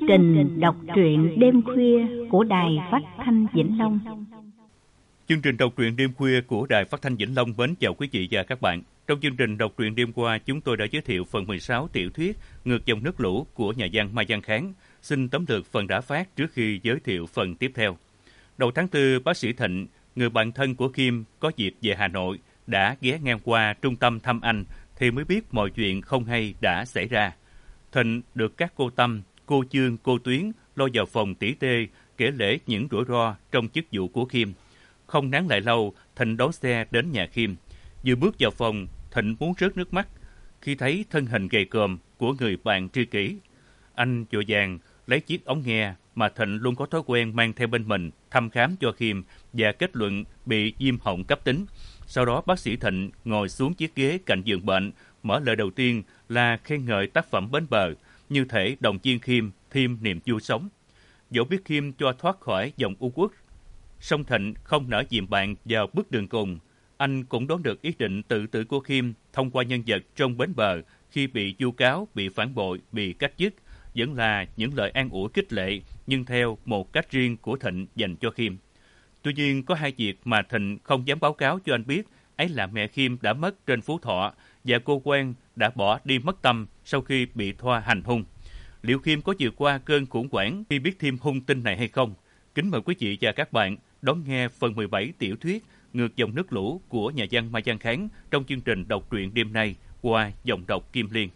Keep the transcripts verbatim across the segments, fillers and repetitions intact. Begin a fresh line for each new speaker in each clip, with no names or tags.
trình đọc truyện đêm khuya của Đài Phát thanh Vĩnh Long.
Chương trình đọc truyện đêm khuya của Đài Phát thanh Vĩnh Long mến chào quý vị và các bạn. Trong chương trình đọc truyện đêm qua, chúng tôi đã giới thiệu phần mười sáu tiểu thuyết Ngược dòng nước lũ của nhà văn Mai Văn Kháng. Xin tóm lược phần đã phát trước khi giới thiệu phần tiếp theo. Đầu tháng tư, bác sĩ Thịnh, người bạn thân của Kim, có dịp về Hà Nội, đã ghé ngang qua trung tâm thăm anh thì mới biết mọi chuyện không hay đã xảy ra. Thịnh được các cô Tâm, cô Chương, cô Tuyến lôi vào phòng tỉ tê, kể lể những rủi ro trong chức vụ của Kim. Không nán lại lâu, Thịnh đón xe đến nhà Kim. Vừa bước vào phòng, Thịnh muốn rớt nước mắt khi thấy thân hình gầy còm của người bạn tri kỷ. Anh vội vàng lấy chiếc ống nghe mà Thịnh luôn có thói quen mang theo bên mình thăm khám cho Kim và kết luận bị viêm họng cấp tính. Sau đó bác sĩ Thịnh ngồi xuống chiếc ghế cạnh giường bệnh, mở lời đầu tiên là khen ngợi tác phẩm Bến Bờ, như thể động viên Kim thêm niềm vui sống. Dẫu biết Kim cho thoát khỏi dòng u uất, song Thịnh không nỡ dìm bạn vào bước đường cùng. Anh cũng đoán được ý định tự tử của Kim thông qua nhân vật trong Bến Bờ khi bị vu cáo, bị phản bội, bị cách chức, vẫn là những lời an ủi khích lệ nhưng theo một cách riêng của Thịnh dành cho Kim. Tuy nhiên có hai việc mà Thịnh không dám báo cáo cho anh biết, ấy là mẹ Kim đã mất trên Phú Thọ và cô Quen đã bỏ đi mất tâm sau khi bị Thoa hành hung. Liệu Kim có vượt qua cơn khủng hoảng khi biết thêm hung tin này hay không? Kính mời quý vị và các bạn đón nghe phần mười bảy tiểu thuyết Ngược dòng nước lũ của nhà văn Mai Văn Kháng trong chương trình đọc truyện đêm nay qua giọng đọc Kim Liên.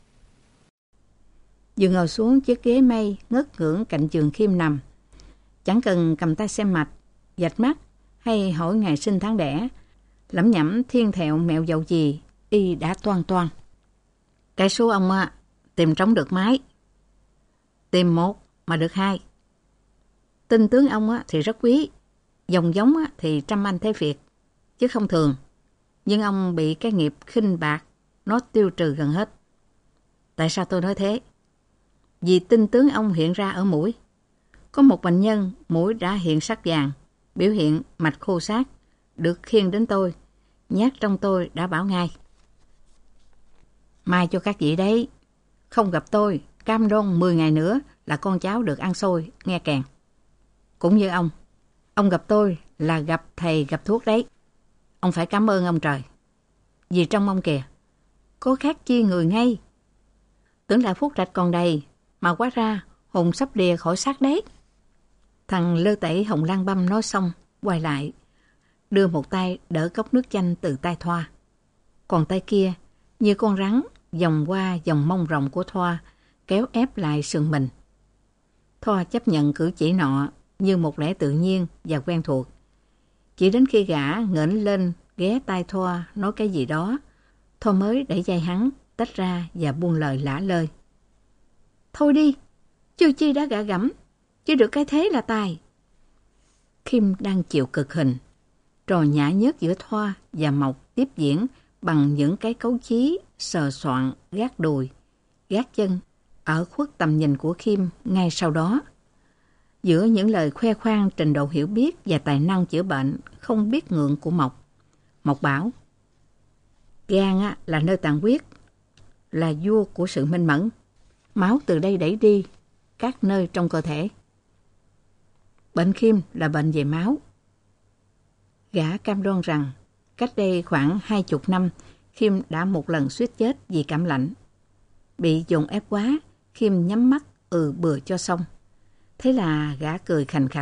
Vừa ngồi xuống chiếc ghế mây ngất ngưỡng cạnh giường Kim nằm. Chẳng cần cầm tay xem mạch, dạch mắt hay hỏi ngày sinh tháng đẻ, lẩm nhẩm thiên thẹo mẹo dầu gì, y đã toan toan. Cái số ông á, tìm trống được mấy. Tìm một mà được hai. Tinh tướng ông á, thì rất quý, dòng giống á, thì trăm anh thế Việt, chứ không thường. Nhưng ông bị cái nghiệp khinh bạc, nó tiêu trừ gần hết. Tại sao tôi nói thế? Vì tinh tướng ông hiện ra ở mũi. Có một bệnh nhân mũi đã hiện sắc vàng, biểu hiện mạch khô xác, được khiêng đến tôi, nhát trong tôi đã bảo ngay. Mai cho các vị đấy, không gặp tôi, cam đoan mười ngày nữa là con cháu được ăn xôi, nghe kèn. Cũng như ông, ông gặp tôi là gặp thầy gặp thuốc đấy. Ông phải cảm ơn ông trời. Vì trong ông kìa, có khác chi người ngay. Tưởng là phúc trạch còn đầy, mà quá ra hồn sắp lìa khỏi xác đấy. Thằng lơ tẩy Hồng Lan Băm nói xong, quay lại, đưa một tay đỡ cốc nước chanh từ tay Thoa. Còn tay kia, như con rắn, vòng qua vòng mông rộng của Thoa, kéo ép lại sườn mình. Thoa chấp nhận cử chỉ nọ như một lẽ tự nhiên và quen thuộc. Chỉ đến khi gã ngẩng lên ghé tai Thoa nói cái gì đó, Thoa mới đẩy vai hắn, tách ra và buông lời lả lơi. Thôi đi, chưa chi đã gạ gẫm, chứ được cái thế là tài. Kim đang chịu cực hình. Trò nhã nhớt giữa Thoa và Mộc tiếp diễn bằng những cái cấu chí, sờ soạn, gác đùi, gác chân, ở khuất tầm nhìn của Kim ngay sau đó. Giữa những lời khoe khoang trình độ hiểu biết và tài năng chữa bệnh không biết ngượng của Mộc, Mộc bảo, gan á, là nơi tàn huyết, là vua của sự minh mẫn. Máu từ đây đẩy đi các nơi trong cơ thể. Bệnh Kim là bệnh về máu. Gã cam đoan rằng cách đây khoảng hai chục năm, Kim đã một lần suýt chết vì cảm lạnh. Bị dồn ép quá, Kim nhắm mắt ừ bừa cho xong. Thế là gã cười khành khạch.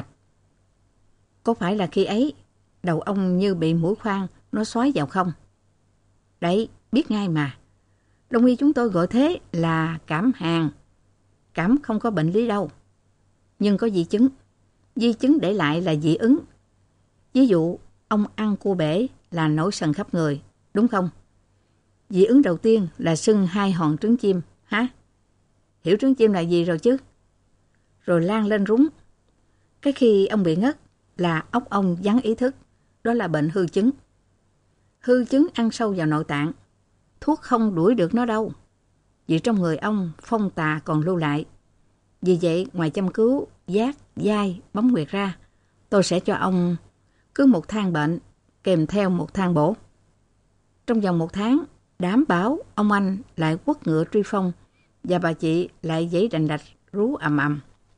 Có phải là khi ấy, đầu ông như bị mũi khoan nó xoáy vào không? Đấy, biết ngay mà. Đông y chúng tôi gọi thế là cảm hàn. Cảm không có bệnh lý đâu. Nhưng có di chứng. Di chứng để lại là dị ứng. Ví dụ, ông ăn cua bể là nổi sần khắp người, đúng không? Dị ứng đầu tiên là sưng hai hòn trứng chim, hả? Hiểu trứng chim là gì rồi chứ? Rồi lan lên rúng. Cái khi ông bị ngất là óc ông vắng ý thức. Đó là bệnh hư chứng. Hư chứng ăn sâu vào nội tạng. Thuốc không đuổi được nó đâu. Vì trong người ông phong tà còn lưu lại. Vì vậy ngoài chăm cứu, giác, dai, bấm nguyệt ra, tôi sẽ cho ông cứ một thang bệnh kèm theo một thang bổ. Trong vòng một tháng, đảm bảo ông anh lại quất ngựa truy phong và bà chị lại giãy đành đạch rú ầm ầm.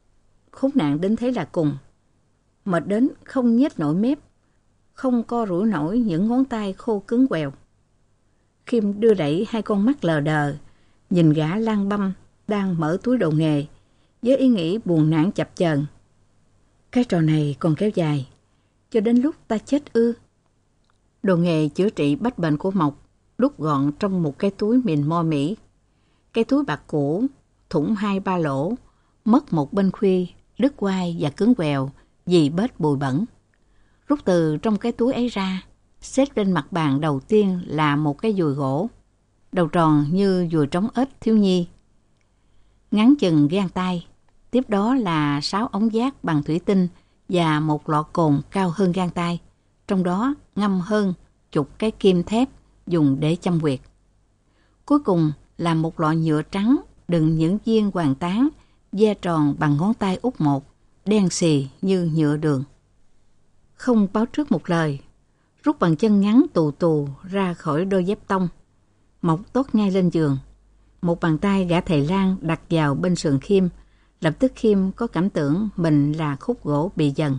khốn nạn đến thế là cùng. Mệt đến không nhếch nổi mép, không co rũi nổi những ngón tay khô cứng quèo. Khiêm đưa đẩy hai con mắt lờ đờ, nhìn gã lang băm đang mở túi đồ nghề, với ý nghĩ buồn nản chập chờn. Cái trò này còn kéo dài, cho đến lúc ta chết ư? Đồ nghề chữa trị bách bệnh của Mộc đút gọn trong một cái túi mìn mo Mỹ. Cái túi bạc cũ, thủng hai ba lỗ, mất một bên khuy, đứt quai và cứng quèo vì bết bụi bẩn. Rút từ trong cái túi ấy ra, xếp lên mặt bàn đầu tiên là một cái dùi gỗ, đầu tròn như dùi trống ếch thiếu nhi, ngắn chừng gang tay. Tiếp đó là sáu ống giác bằng thủy tinh và một lọ cồn cao hơn gang tay, trong đó ngâm hơn chục cái kim thép dùng để châm huyệt. Cuối cùng là một lọ nhựa trắng đựng những viên hoàng tán ve tròn bằng ngón tay út một, đen xì như nhựa đường. Không báo trước một lời, rút bằng chân ngắn tù tù ra khỏi đôi dép tông, Mộc tốt ngay lên giường. Một bàn tay gã thầy lang đặt vào bên sườn Khiêm, lập tức Khiêm có cảm tưởng mình là khúc gỗ bị dần.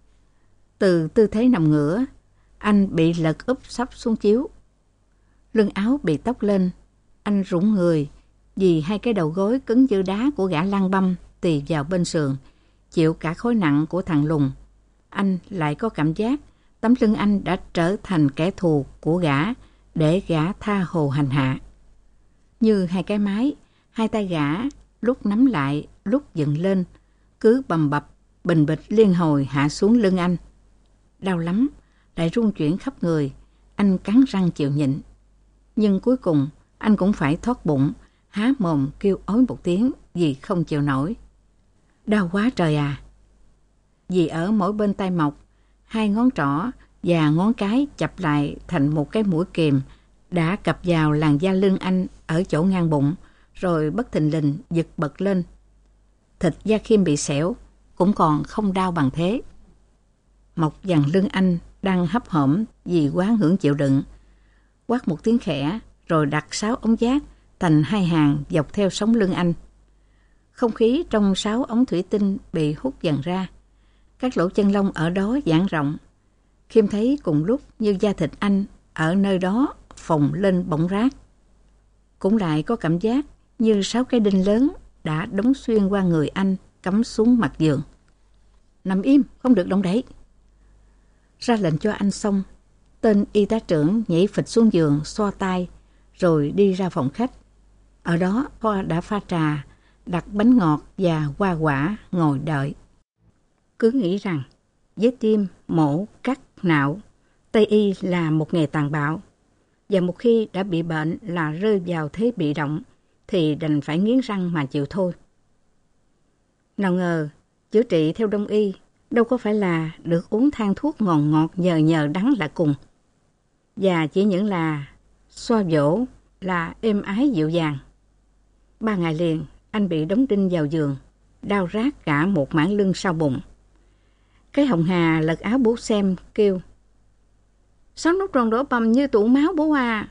Từ tư thế nằm ngửa, anh bị lật úp sấp xuống chiếu. Lưng áo bị tóc lên, anh rủng người vì hai cái đầu gối cứng như đá của gã lang băm tì vào bên sườn, chịu cả khối nặng của thằng lùng. Anh lại có cảm giác tấm lưng anh đã trở thành kẻ thù của gã để gã tha hồ hành hạ. Như hai cái máy, hai tay gã lúc nắm lại, lúc dựng lên, cứ bầm bập, bình bịch liên hồi hạ xuống lưng anh. Đau lắm, lại rung chuyển khắp người, anh cắn răng chịu nhịn. Nhưng cuối cùng, anh cũng phải thoát bụng, há mồm kêu ói một tiếng vì không chịu nổi. Đau quá trời à! Vì ở mỗi bên tay Mộc, hai ngón trỏ và ngón cái chập lại thành một cái mũi kìm đã cặp vào làn da lưng anh ở chỗ ngang bụng, rồi bất thình lình giật bật lên. Thịt da Khiêm bị xẻo, cũng còn không đau bằng thế. Mộc dằn lưng anh đang hấp hổm vì quá hưởng chịu đựng, quát một tiếng khẽ rồi đặt sáu ống giác thành hai hàng dọc theo sống lưng anh. Không khí trong sáu ống thủy tinh bị hút dần ra, các lỗ chân lông ở đó giãn rộng. Khiêm thấy cùng lúc như da thịt anh ở nơi đó phồng lên bỗng rát. Cũng lại có cảm giác như sáu cái đinh lớn đã đóng xuyên qua người anh, cắm xuống mặt giường. Nằm im, không được động đậy. Ra lệnh cho anh xong, tên y tá trưởng nhảy phịch xuống giường, xoa tay, rồi đi ra phòng khách. Ở đó, Thoa đã pha trà, đặt bánh ngọt và hoa quả ngồi đợi. Cứ nghĩ rằng với tim, mổ, cắt, nạo, Tây y là một nghề tàn bạo, và một khi đã bị bệnh là rơi vào thế bị động, thì đành phải nghiến răng mà chịu thôi. Nào ngờ, chữa trị theo Đông y đâu có phải là được uống thang thuốc ngọt ngọt nhờ nhờ đắng là cùng. Và chỉ những là xoa dỗ là êm ái dịu dàng. Ba ngày liền, anh bị đóng đinh vào giường, đau rát cả một mảng lưng sau bụng. Cái Hồng Hà lật áo bố xem, kêu: Sáu nút tròn đỏ bầm như tủ máu bố à.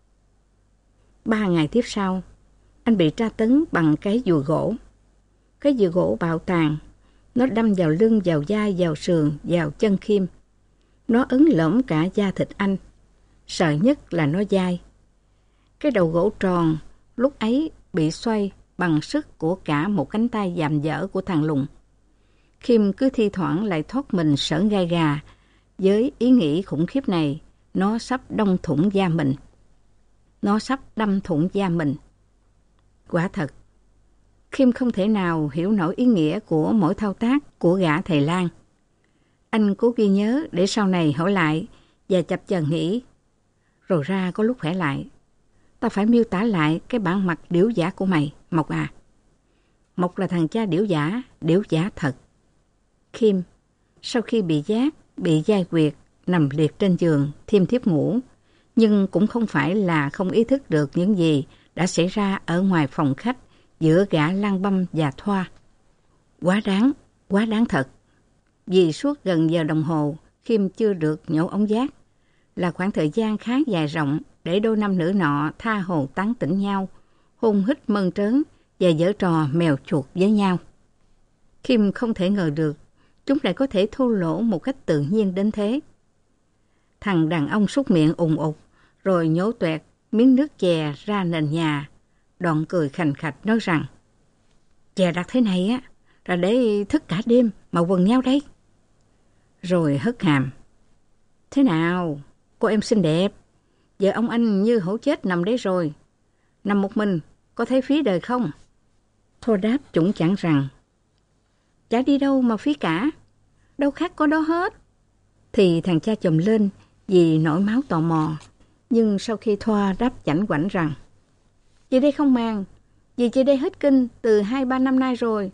Ba ngày tiếp sau, anh bị tra tấn bằng cái dùi gỗ. Cái dùi gỗ bạo tàn, nó đâm vào lưng, vào vai, vào sườn, vào chân Khiêm. Nó ấn lõm cả da thịt anh. Sợ nhất là nó dai. Cái đầu gỗ tròn lúc ấy bị xoay bằng sức của cả một cánh tay dạm dở của thằng Lùng. Khiêm cứ thi thoảng lại thoát mình sởn gai gà với ý nghĩ khủng khiếp này. Nó sắp đâm thủng da mình. Nó sắp đâm thủng da mình. Quả thật, Khiêm không thể nào hiểu nổi ý nghĩa của mỗi thao tác của gã thầy lang. Anh cố ghi nhớ để sau này hỏi lại và chập chờn nghĩ. Rồi ra có lúc khỏe lại. Ta phải miêu tả lại cái bản mặt điểu giả của mày, Mộc à. Mộc là thằng cha điểu giả, điểu giả thật. Khiêm, sau khi bị giác, bị giai quyệt, nằm liệt trên giường, thiêm thiếp ngủ, nhưng cũng không phải là không ý thức được những gì đã xảy ra ở ngoài phòng khách giữa gã lang băm và Thoa. Quá đáng, quá đáng thật. Vì suốt gần giờ đồng hồ, Khiêm chưa được nhổ ống giác, là khoảng thời gian khá dài rộng để đôi nam nữ nọ tha hồ tán tỉnh nhau, hôn hít mơn trớn và giở trò mèo chuột với nhau. Kim không thể ngờ được chúng lại có thể thô lỗ một cách tự nhiên đến thế. Thằng đàn ông súc miệng ùng ục, rồi nhổ toẹt miếng nước chè ra nền nhà, đoạn cười khành khạch nói rằng: chè đặt thế này á, là để thức cả đêm mà quần nhau đây. Rồi hất hàm: thế nào, cô em xinh đẹp, vợ ông anh như hổ chết nằm đấy rồi, nằm một mình có thấy phí đời không? Thô đáp chủng chẳng rằng: chả đi đâu mà phí cả, đâu khác có đó hết. Thì thằng cha chồm lên vì nổi máu tò mò, nhưng sau khi Thoa đáp chảnh quảnh rằng: chị đây không màng, vì chị đây hết kinh từ hai ba năm nay rồi.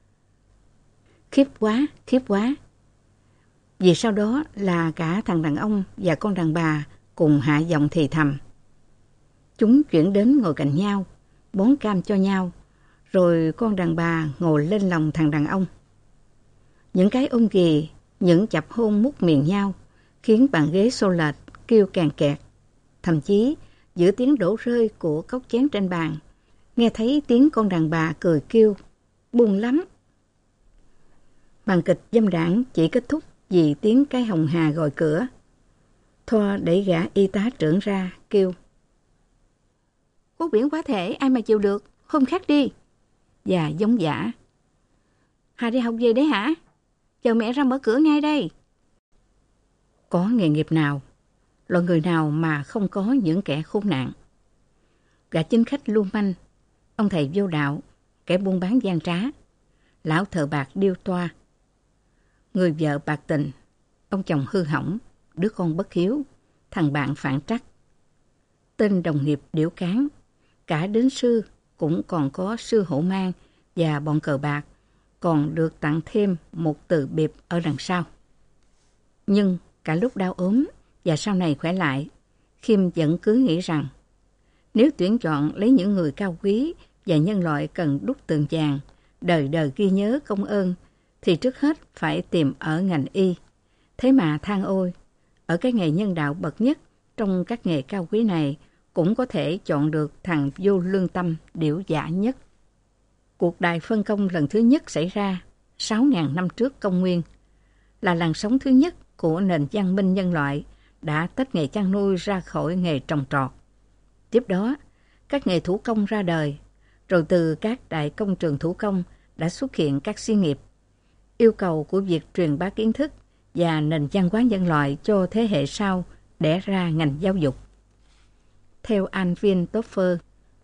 Khiếp quá, khiếp quá. Vì sau đó là cả thằng đàn ông và con đàn bà cùng hạ giọng thì thầm. Chúng chuyển đến ngồi cạnh nhau, bón cam cho nhau, rồi con đàn bà ngồi lên lòng thằng đàn ông. Những cái ôm ghì, những chập hôn mút miệng nhau, khiến bàn ghế xô lệch, kêu càng kẹt. Thậm chí, giữa tiếng đổ rơi của cốc chén trên bàn, nghe thấy tiếng con đàn bà cười kêu, buồn lắm. Màn kịch dâm đảng chỉ kết thúc vì tiếng cái hồng hà gọi cửa. Thoa đẩy gã y tá trưởng ra, kêu: quốc biển quá thể, ai mà chịu được, hôm khác đi. Và giống dã: Hà đi học về đấy hả? Chờ mẹ ra mở cửa ngay đây. Có nghề nghiệp nào, loại người nào mà không có những kẻ khốn nạn. Gã chính khách lưu manh, ông thầy vô đạo, kẻ buôn bán gian trá, lão thợ bạc điêu toa, người vợ bạc tình, ông chồng hư hỏng, đứa con bất hiếu, thằng bạn phản trắc, tên đồng nghiệp điểu cán, cả đến sư cũng còn có sư hổ mang và bọn cờ bạc, còn được tặng thêm một từ biệt ở đằng sau. Nhưng cả lúc đau ốm và sau này khỏe lại, Khiêm vẫn cứ nghĩ rằng nếu tuyển chọn lấy những người cao quý và nhân loại cần đúc tường vàng, đời đời ghi nhớ công ơn, thì trước hết phải tìm ở ngành y. Thế mà than ôi, ở cái nghề nhân đạo bậc nhất trong các nghề cao quý này cũng có thể chọn được thằng vô lương tâm điểu dã nhất. Cuộc đại phân công lần thứ nhất xảy ra sáu nghìn năm trước công nguyên, là làn sóng thứ nhất của nền văn minh nhân loại đã tách nghề chăn nuôi ra khỏi nghề trồng trọt. Tiếp đó, các nghề thủ công ra đời, rồi từ các đại công trường thủ công đã xuất hiện các xí nghiệp. Yêu cầu của việc truyền bá kiến thức và nền văn hóa nhân loại cho thế hệ sau đẻ ra ngành giáo dục. Theo Alvin Toffler,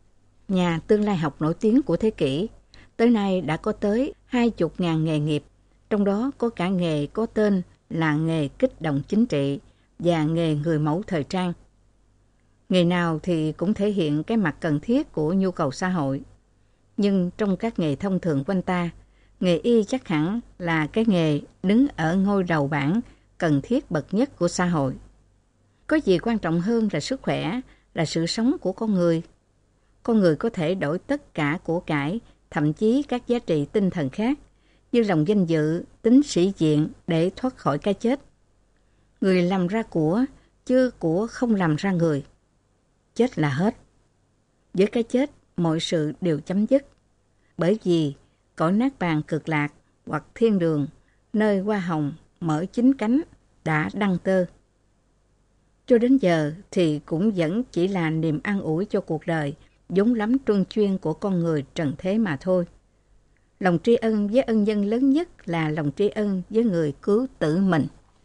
nhà tương lai học nổi tiếng của thế kỷ, tới nay đã có tới hai mươi nghìn nghề nghiệp, trong đó có cả nghề có tên là nghề kích động chính trị và nghề người mẫu thời trang. Nghề nào thì cũng thể hiện cái mặt cần thiết của nhu cầu xã hội. Nhưng trong các nghề thông thường quanh ta, nghề y chắc hẳn là cái nghề đứng ở ngôi đầu bảng cần thiết bậc nhất của xã hội. Có gì quan trọng hơn là sức khỏe, là sự sống của con người. Con người có thể đổi tất cả của cải, thậm chí các giá trị tinh thần khác, như lòng danh dự, tính sĩ diện để thoát khỏi cái chết. Người làm ra của, chứ của không làm ra người. Chết là hết. Với cái chết, mọi sự đều chấm dứt. Bởi vì cõi nát bàn cực lạc hoặc thiên đường, nơi hoa hồng mở chín cánh, đã đăng tơ. Cho đến giờ thì cũng vẫn chỉ là niềm an ủi cho cuộc đời, vốn lắm truân chuyên của con người trần thế mà thôi. Lòng tri ân với ân nhân lớn nhất là lòng tri ân với người cứu tử mình.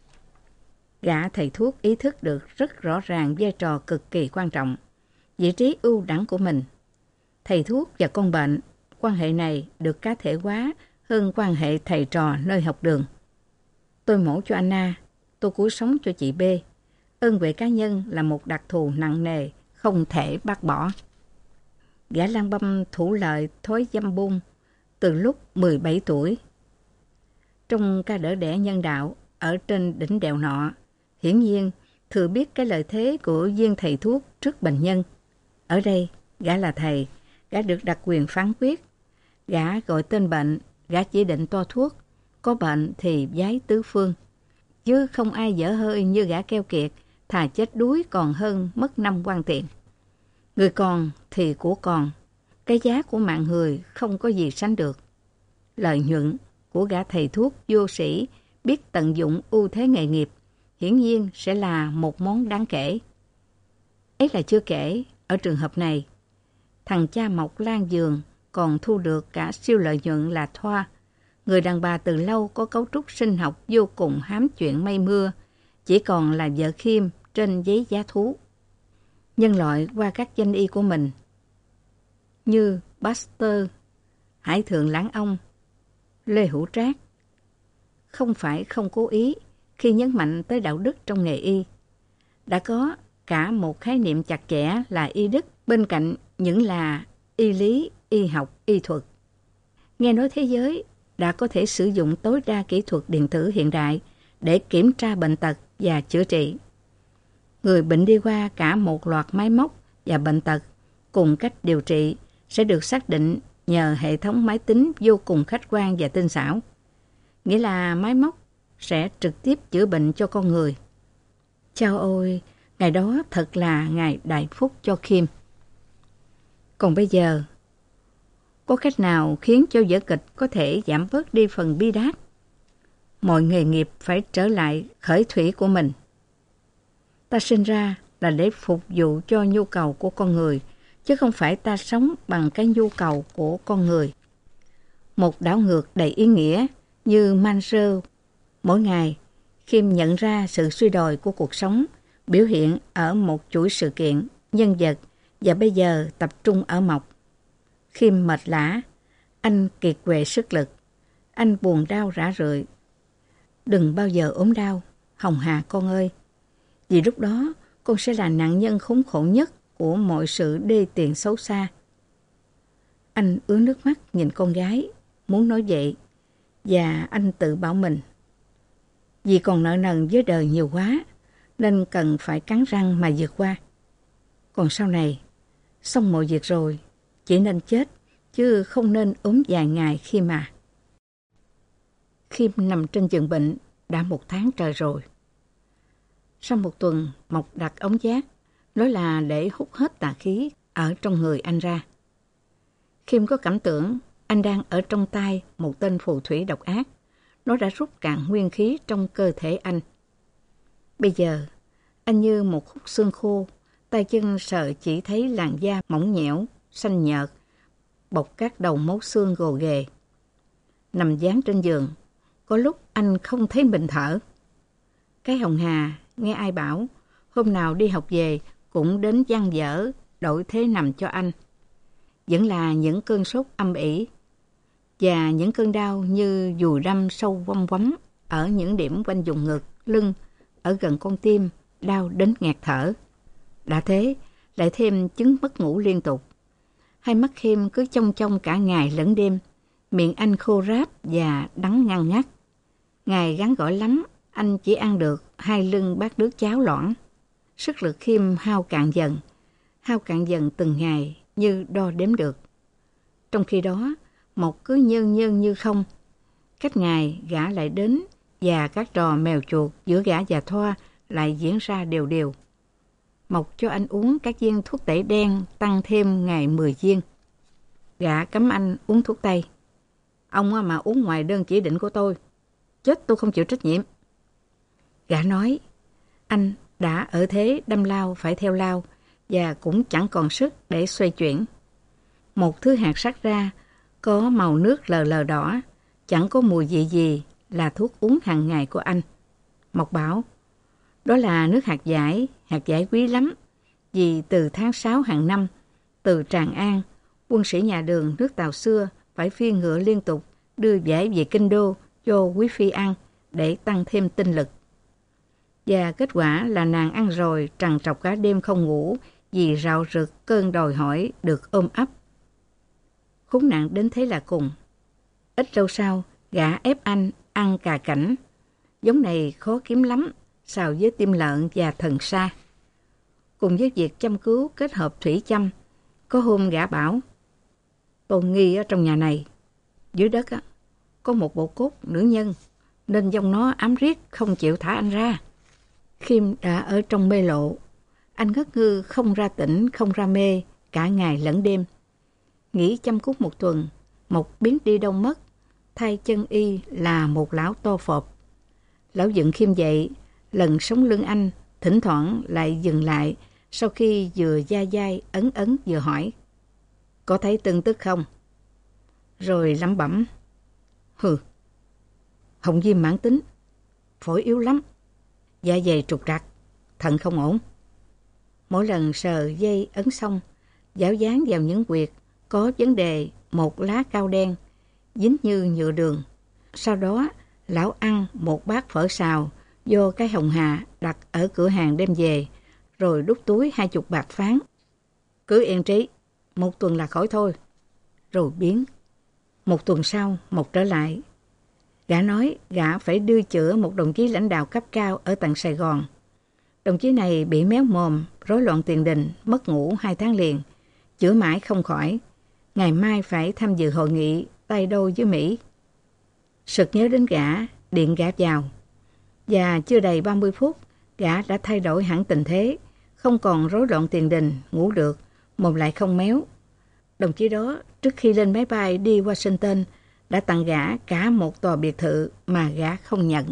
Gã thầy thuốc ý thức được rất rõ ràng vai trò cực kỳ quan trọng, vị trí ưu đẳng của mình. Thầy thuốc và con bệnh, quan hệ này được cá thể hóa hơn quan hệ thầy trò nơi học đường. Tôi mổ cho Anna, tôi cứu sống cho chị B. Ơn huệ cá nhân là một đặc thù nặng nề, không thể bác bỏ. Gã lang băm thủ lợi thói dâm bung từ lúc mười bảy tuổi. Trong ca đỡ đẻ nhân đạo ở trên đỉnh đèo nọ, hiển nhiên thừa biết cái lợi thế của viên thầy thuốc trước bệnh nhân. Ở đây, gã là thầy, gã được đặc quyền phán quyết. Gã gọi tên bệnh, gã chỉ định toa thuốc, có bệnh thì giái tứ phương. Chứ không ai dở hơi như gã keo kiệt, thà chết đuối còn hơn mất năm quan tiền. Người còn thì của còn, cái giá của mạng người không có gì sánh được. Lợi nhuận của gã thầy thuốc vô sĩ biết tận dụng ưu thế nghề nghiệp, hiển nhiên sẽ là một món đáng kể. Ấy là chưa kể, ở trường hợp này, thằng cha Mộc Lan Giường còn thu được cả siêu lợi nhuận là Thoa, người đàn bà từ lâu có cấu trúc sinh học vô cùng hám chuyện mây mưa, chỉ còn là vợ Khiêm trên giấy giá thú. Nhân loại qua các danh y của mình, như Pasteur, Hải Thượng Lãng Ông, Lê Hữu Trác, không phải không cố ý khi nhấn mạnh tới đạo đức trong nghề y. Đã có cả một khái niệm chặt chẽ là y đức bên cạnh những là y lý, y học, y thuật. Nghe nói thế giới đã có thể sử dụng tối đa kỹ thuật điện tử hiện đại để kiểm tra bệnh tật và chữa trị. Người bệnh đi qua cả một loạt máy móc và bệnh tật cùng cách điều trị sẽ được xác định nhờ hệ thống máy tính vô cùng khách quan và tinh xảo. Nghĩa là máy móc sẽ trực tiếp chữa bệnh cho con người. Chao ôi, ngày đó thật là ngày đại phúc cho Khiêm. Còn bây giờ, có cách nào khiến cho vở kịch có thể giảm bớt đi phần bi đát? Mọi nghề nghiệp phải trở lại khởi thủy của mình. Ta sinh ra là để phục vụ cho nhu cầu của con người, chứ không phải ta sống bằng cái nhu cầu của con người. Một đảo ngược đầy ý nghĩa như Manser. Mỗi ngày, Khiêm nhận ra sự suy đồi của cuộc sống, biểu hiện ở một chuỗi sự kiện, nhân vật, và bây giờ tập trung ở Mộc. Khiêm mệt lả, anh kiệt quệ sức lực, anh buồn đau rã rượi. Đừng bao giờ ốm đau, Hồng Hà con ơi, vì lúc đó con sẽ là nạn nhân khốn khổ nhất của mọi sự đê tiện xấu xa. Anh ứa nước mắt nhìn con gái, muốn nói vậy, và anh tự bảo mình. Vì còn nợ nần với đời nhiều quá, nên cần phải cắn răng mà vượt qua. Còn sau này, xong mọi việc rồi, chỉ nên chết, chứ không nên ốm vài ngày khi mà. Khiêm nằm trên giường bệnh đã một tháng trời rồi. Sau một tuần, Mộc đặt ống giác, nói là để hút hết tà khí ở trong người anh ra. Khiêm có cảm tưởng anh đang ở trong tay một tên phù thủy độc ác. Nó đã rút cạn nguyên khí trong cơ thể anh. Bây giờ, anh như một khúc xương khô, tay chân sợ chỉ thấy làn da mỏng nhẽo, xanh nhợt, bọc các đầu mấu xương gồ ghề. Nằm dán trên giường, có lúc anh không thấy mình thở. Cái Hồng Hà nghe ai bảo, hôm nào đi học về cũng đến dang dở đổi thế nằm cho anh. Vẫn là những cơn sốt âm ỉ và những cơn đau như dùi đâm sâu vong vắm ở những điểm quanh vùng ngực, lưng, ở gần con tim, đau đến nghẹt thở. Đã thế, lại thêm chứng mất ngủ liên tục. Hai mắt Khiêm cứ chông chông cả ngày lẫn đêm, miệng anh khô ráp và đắng ngăn ngắt. Ngày gắn gỏi lắm, anh chỉ ăn được hai lưng bát nước cháo loãng. Sức lực Khiêm hao cạn dần, hao cạn dần từng ngày như đo đếm được. Trong khi đó, Mộc cứ nhơn nhơn như không. Cách ngày gã lại đến và các trò mèo chuột giữa gã và Thoa lại diễn ra đều đều. Mộc cho anh uống các viên thuốc tẩy đen tăng thêm ngày mười viên. Gã cấm anh uống thuốc tây. Ông mà uống ngoài đơn chỉ định của tôi, chết tôi không chịu trách nhiệm. Gã nói, anh đã ở thế đâm lao phải theo lao và cũng chẳng còn sức để xoay chuyển. Một thứ hạt sắc ra, có màu nước lờ lờ đỏ, chẳng có mùi vị gì, là thuốc uống hàng ngày của anh. Mộc bảo, đó là nước hạt dải, hạt dải quý lắm, vì từ tháng sáu hàng năm, từ Tràng An, quân sĩ nhà Đường nước Tàu xưa phải phi ngựa liên tục đưa dải về kinh đô cho quý phi ăn để tăng thêm tinh lực. Và kết quả là nàng ăn rồi trằn trọc cả đêm không ngủ vì rạo rực cơn đòi hỏi được ôm ấp. Khốn nạn đến thế là cùng. Ít lâu sau, gã ép anh ăn cà cảnh. Giống này khó kiếm lắm, xào với tim lợn và thần sa. Cùng với việc chăm cứu kết hợp thủy chăm, có hôm gã bảo, tôi nghi ở trong nhà này, dưới đất á, có một bộ cốt nữ nhân, nên dòng nó ám riết không chịu thả anh ra. Khiêm đã ở trong mê lộ, anh ngất ngư không ra tỉnh, không ra mê, cả ngày lẫn đêm. Nghỉ chăm cút một tuần, Mộc biến đi đâu mất, thay chân y là một lão to phộp. Lão dựng Khiêm dậy, lần sống lưng anh, thỉnh thoảng lại dừng lại sau khi vừa da dai ấn ấn vừa hỏi: "Có thấy tưng tức không?" Rồi lẩm bẩm: "Hừ, họng viêm mãn tính, phổi yếu lắm, dạ dày trục trặc, thận không ổn." Mỗi lần sờ dây ấn xong, giáo dán vào những quyệt có vấn đề một lá cao đen, dính như nhựa đường. Sau đó, lão ăn một bát phở xào do cái hồng hà đặt ở cửa hàng đem về, rồi đút túi hai chục bạc phán. "Cứ yên trí, một tuần là khỏi thôi." Rồi biến. Một tuần sau, Mộc trở lại. Gã nói gã phải đưa chữa một đồng chí lãnh đạo cấp cao ở tận Sài Gòn. Đồng chí này bị méo mồm, rối loạn tiền đình, mất ngủ hai tháng liền, chữa mãi không khỏi. Ngày mai phải tham dự hội nghị tay đôi với Mỹ. Sực nhớ đến gã, điện gã vào. Và chưa đầy ba mươi phút, gã đã thay đổi hẳn tình thế, không còn rối loạn tiền đình, ngủ được, mồm lại không méo. Đồng chí đó, trước khi lên máy bay đi Washington, đã tặng gã cả một tòa biệt thự mà gã không nhận.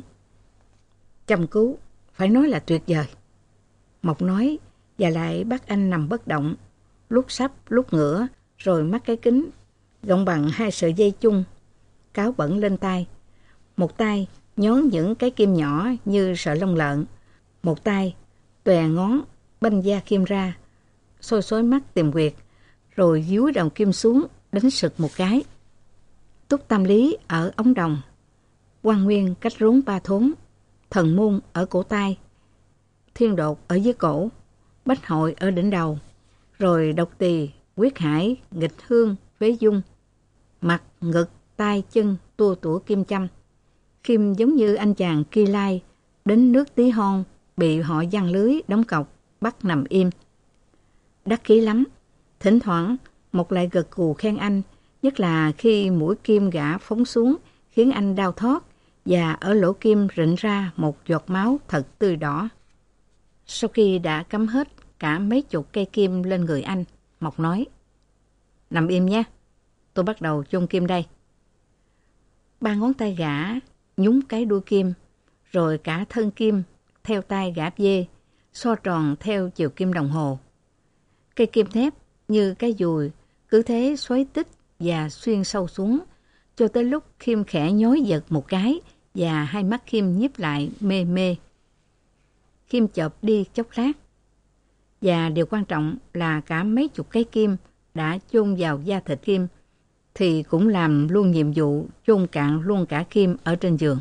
Chăm cứu, phải nói là tuyệt vời. Mộc nói, và lại bắt anh nằm bất động, lúc sắp, lúc ngửa, rồi mắc cái kính, gọng bằng hai sợi dây chung, cáo bẩn lên tay. Một tay nhón những cái kim nhỏ như sợi lông lợn, một tay tòe ngón banh da kim ra, xôi xối mắt tìm quyệt, rồi dúi đầu kim xuống đánh sực một cái. Túc Tam Lý ở ống đồng, Quan Nguyên cách rốn ba thốn, Thần Môn ở cổ tay, Thiên Đột ở dưới cổ, Bách Hội ở đỉnh đầu, rồi Độc Tỳ, Quyết Hải, Nghịch Hương, Phế Dung, mặt, ngực, tay, chân tua tủa kim châm. Kim giống như anh chàng Kỳ Lai đến nước Tí Hon bị họ giăng lưới đóng cọc bắt nằm im. Đắc khí lắm. Thỉnh thoảng Mộc lại gật gù khen anh, nhất là khi mũi kim gã phóng xuống khiến anh đau thót và ở lỗ kim rịn ra một giọt máu thật tươi đỏ. Sau khi đã cắm hết cả mấy chục cây kim lên người anh, Mộc nói: "Nằm im nhé, tôi bắt đầu chôn kim đây." Ba ngón tay gã nhúng cái đuôi kim, rồi cả thân kim theo tay gã dê, so tròn theo chiều kim đồng hồ. Cây kim thép như cái dùi cứ thế xoáy tích và xuyên sâu xuống, cho tới lúc Khiêm khẽ nhói giật một cái và hai mắt Khiêm nhíp lại mê mê. Khiêm chợp đi chốc lát, và điều quan trọng là cả mấy chục cái kim đã chôn vào da thịt Khiêm, thì cũng làm luôn nhiệm vụ chôn cạn luôn cả kim ở trên giường.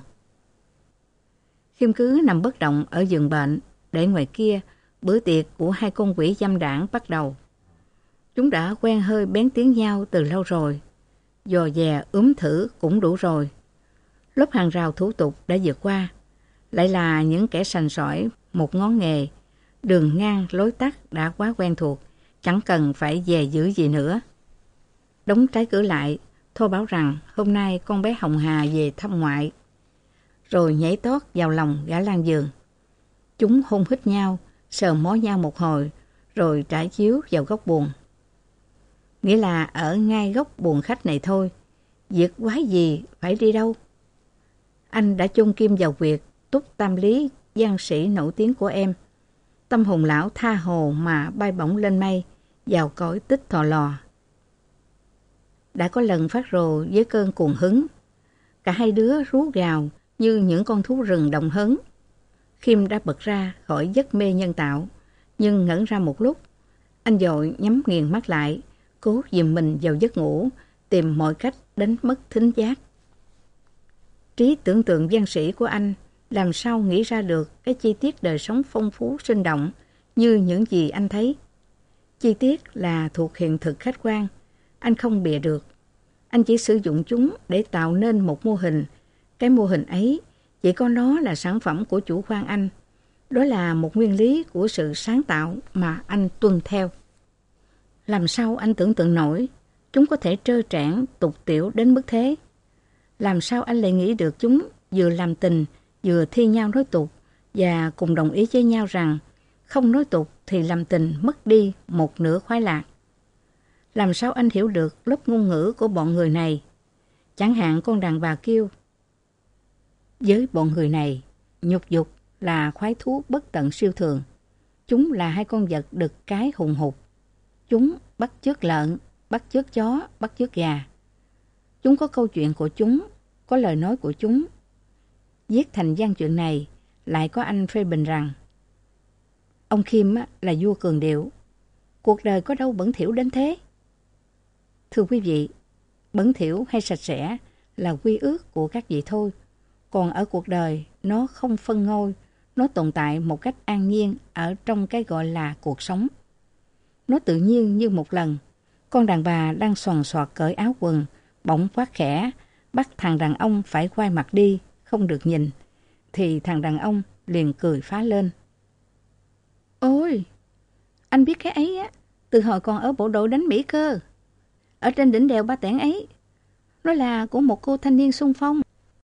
Khiêm cứ nằm bất động ở giường bệnh, để ngoài kia bữa tiệc của hai con quỷ dâm đảng bắt đầu. Chúng đã quen hơi bén tiếng nhau từ lâu rồi, dò dè úm thử cũng đủ rồi. Lớp hàng rào thủ tục đã vượt qua, lại là những kẻ sành sỏi một ngón nghề, đường ngang lối tắt đã quá quen thuộc, chẳng cần phải dè giữ gì nữa. Đóng trái cửa lại, Thôi bảo rằng hôm nay con bé Hồng Hà về thăm ngoại, rồi nhảy tót vào lòng gã lan giường. Chúng hôn hít nhau, sờ mó nhau một hồi, rồi trải chiếu vào góc buồng. Nghĩa là ở ngay góc buồng khách này thôi, việc quái gì phải đi đâu. Anh đã chôn kim vào việc Túc Tam Lý, giang sĩ nổi tiếng của em. Tâm hồn lão tha hồ mà bay bổng lên mây, vào cõi tích thò lò. Đã có lần phát rồ với cơn cuồng hứng, cả hai đứa rú gào như những con thú rừng đồng hứng. Khiêm đã bật ra khỏi giấc mê nhân tạo, nhưng ngẩn ra một lúc, anh vội nhắm nghiền mắt lại, cố dìm mình vào giấc ngủ, tìm mọi cách đánh mất thính giác. Trí tưởng tượng văn sĩ của anh làm sao nghĩ ra được cái chi tiết đời sống phong phú sinh động như những gì anh thấy. Chi tiết là thuộc hiện thực khách quan, anh không bịa được. Anh chỉ sử dụng chúng để tạo nên một mô hình. Cái mô hình ấy chỉ có nó là sản phẩm của chủ quan anh. Đó là một nguyên lý của sự sáng tạo mà anh tuân theo. Làm sao anh tưởng tượng nổi chúng có thể trơ trẽn, tục tiểu đến mức thế? Làm sao anh lại nghĩ được chúng vừa làm tình, vừa thi nhau nói tục, và cùng đồng ý với nhau rằng không nói tục thì làm tình mất đi một nửa khoái lạc? Làm sao anh hiểu được lớp ngôn ngữ của bọn người này? Chẳng hạn con đàn bà kêu: với bọn người này, nhục dục là khoái thú bất tận siêu thường. Chúng là hai con vật đực cái hùng hục. Chúng bắt chước lợn, bắt chước chó, bắt chước gà. Chúng có câu chuyện của chúng, có lời nói của chúng. Viết thành văn chuyện này, lại có anh phê bình rằng: ông Khiêm là vua cường điệu, cuộc đời có đâu bẩn thỉu đến thế. Thưa quý vị, bẩn thỉu hay sạch sẽ là quy ước của các vị thôi. Còn ở cuộc đời, nó không phân ngôi, nó tồn tại một cách an nhiên ở trong cái gọi là cuộc sống. Nó tự nhiên như một lần, con đàn bà đang xoằn xoạt cởi áo quần, bỗng quát khẽ, bắt thằng đàn ông phải quay mặt đi, không được nhìn, thì thằng đàn ông liền cười phá lên. Ôi, anh biết cái ấy á, từ hồi còn ở bộ đội đánh Mỹ cơ. Ở trên đỉnh đèo Ba Tẻn ấy, nó là của một cô thanh niên xung phong.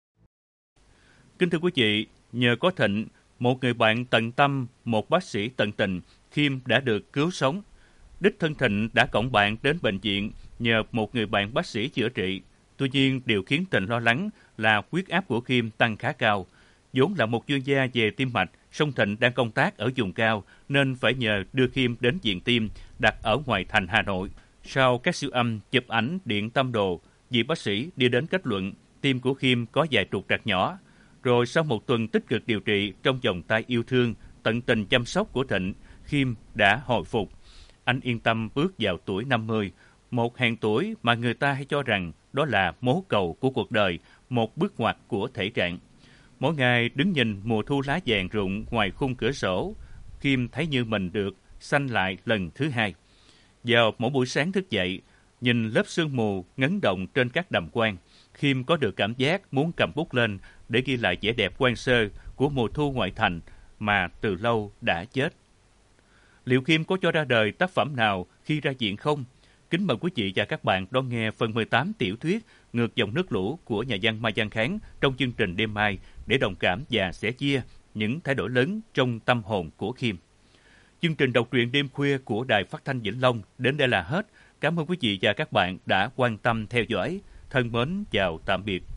Kính thưa quý vị, nhờ có Thịnh, một người bạn tận tâm, một bác sĩ tận tình, Khiêm đã được cứu sống. Đích thân Thịnh đã cõng bạn đến bệnh viện nhờ một người bạn bác sĩ chữa trị. Tuy nhiên, điều khiến Thịnh lo lắng là huyết áp của Khiêm tăng khá cao. Vốn là một chuyên gia về tim mạch, song Thịnh đang công tác ở vùng cao nên phải nhờ đưa Khiêm đến viện tim đặt ở ngoài thành Hà Nội. Sau các siêu âm, chụp ảnh, điện tâm đồ, vị bác sĩ đi đến kết luận tim của Khiêm có vài trục trặc nhỏ. Rồi sau một tuần tích cực điều trị trong vòng tay yêu thương, tận tình chăm sóc của Thịnh, Khiêm đã hồi phục. Anh yên tâm bước vào tuổi năm mươi, một hẹn tuổi mà người ta hay cho rằng đó là mố cầu của cuộc đời, một bước ngoặt của thể trạng. Mỗi ngày đứng nhìn mùa thu lá vàng rụng ngoài khung cửa sổ, Khiêm thấy như mình được sanh lại lần thứ hai. Vào mỗi buổi sáng thức dậy, nhìn lớp sương mù ngấn động trên các đầm quan, Khiêm có được cảm giác muốn cầm bút lên để ghi lại vẻ đẹp hoang sơ của mùa thu ngoại thành mà từ lâu đã chết. Liệu Khiêm có cho ra đời tác phẩm nào khi ra viện không? Kính mời quý vị và các bạn đón nghe phần mười tám tiểu thuyết Ngược dòng nước lũ của nhà văn Mai Văn Kháng trong chương trình đêm mai để đồng cảm và sẻ chia những thay đổi lớn trong tâm hồn của Khiêm. Chương trình đọc truyện đêm khuya của Đài Phát thanh Vĩnh Long đến đây là hết. Cảm ơn quý vị và các bạn đã quan tâm theo dõi. Thân mến chào tạm biệt.